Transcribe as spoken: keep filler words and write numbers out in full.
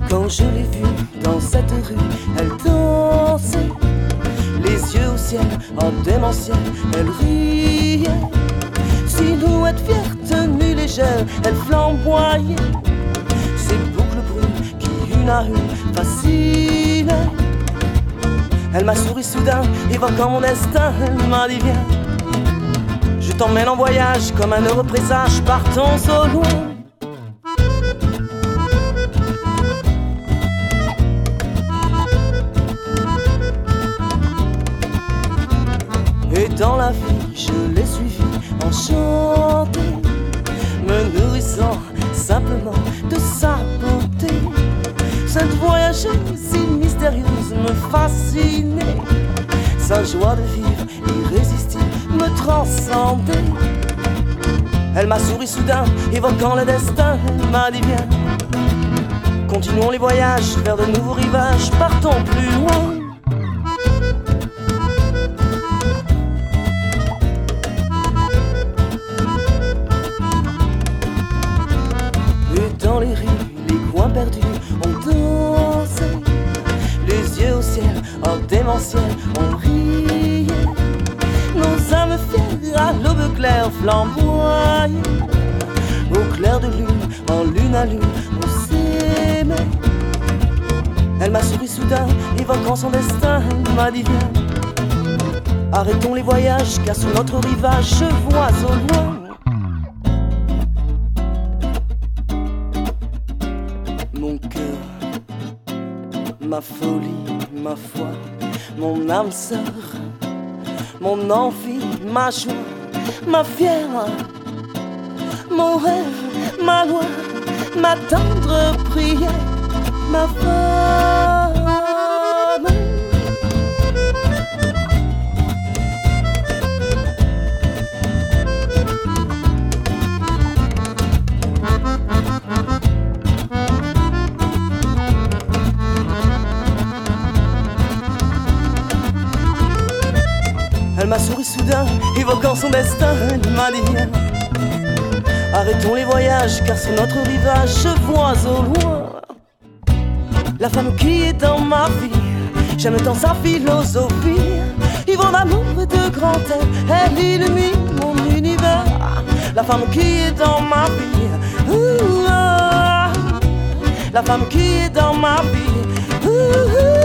Quand je l'ai vue dans cette rue, elle dansait, les yeux au ciel, en démentiel, elle riait. Silhouette fière, tenue légère, elle flamboyait. Ses boucles brunes qui une à une fascinaient. Elle m'a souri soudain, évoquant mon destin, elle m'a dit viens, je t'emmène en voyage comme un heureux présage, partons au loin. Et dans la vie, je l'ai suivi, enchanté, me nourrissant simplement de sa beauté. Cette voyageuse si mystérieuse me fascinait, sa joie de vivre irrésistible me transcendait. Elle m'a souri soudain, évoquant le destin, elle m'a dit viens, continuons les voyages vers de nouveaux rivages, partons plus loin. Dans les rues, les coins perdus, on dansait, les yeux au ciel, en démentiel, on riait. Nos âmes fières à l'aube claire flamboyaient. Au clair de lune, en lune à lune, on s'aimait. Elle m'a souri soudain, évoquant son destin, elle m'a dit viens, arrêtons les voyages, car sur notre rivage je vois au loin mon cœur, ma folie, ma foi, mon âme sœur, mon envie, ma joie, ma fière, mon rêve, ma loi, ma tendre prière, ma femme. Elle m'a souri soudain, évoquant son destin, elle m'a dit viens, arrêtons les voyages, car sur notre rivage je vois au loin la femme qui est dans ma vie. J'aime tant sa philosophie, ivre d'amour et de grand air, elle illumine mon univers. La femme qui est dans ma vie, ouh, ah, la femme qui est dans ma vie, ouh, ouh.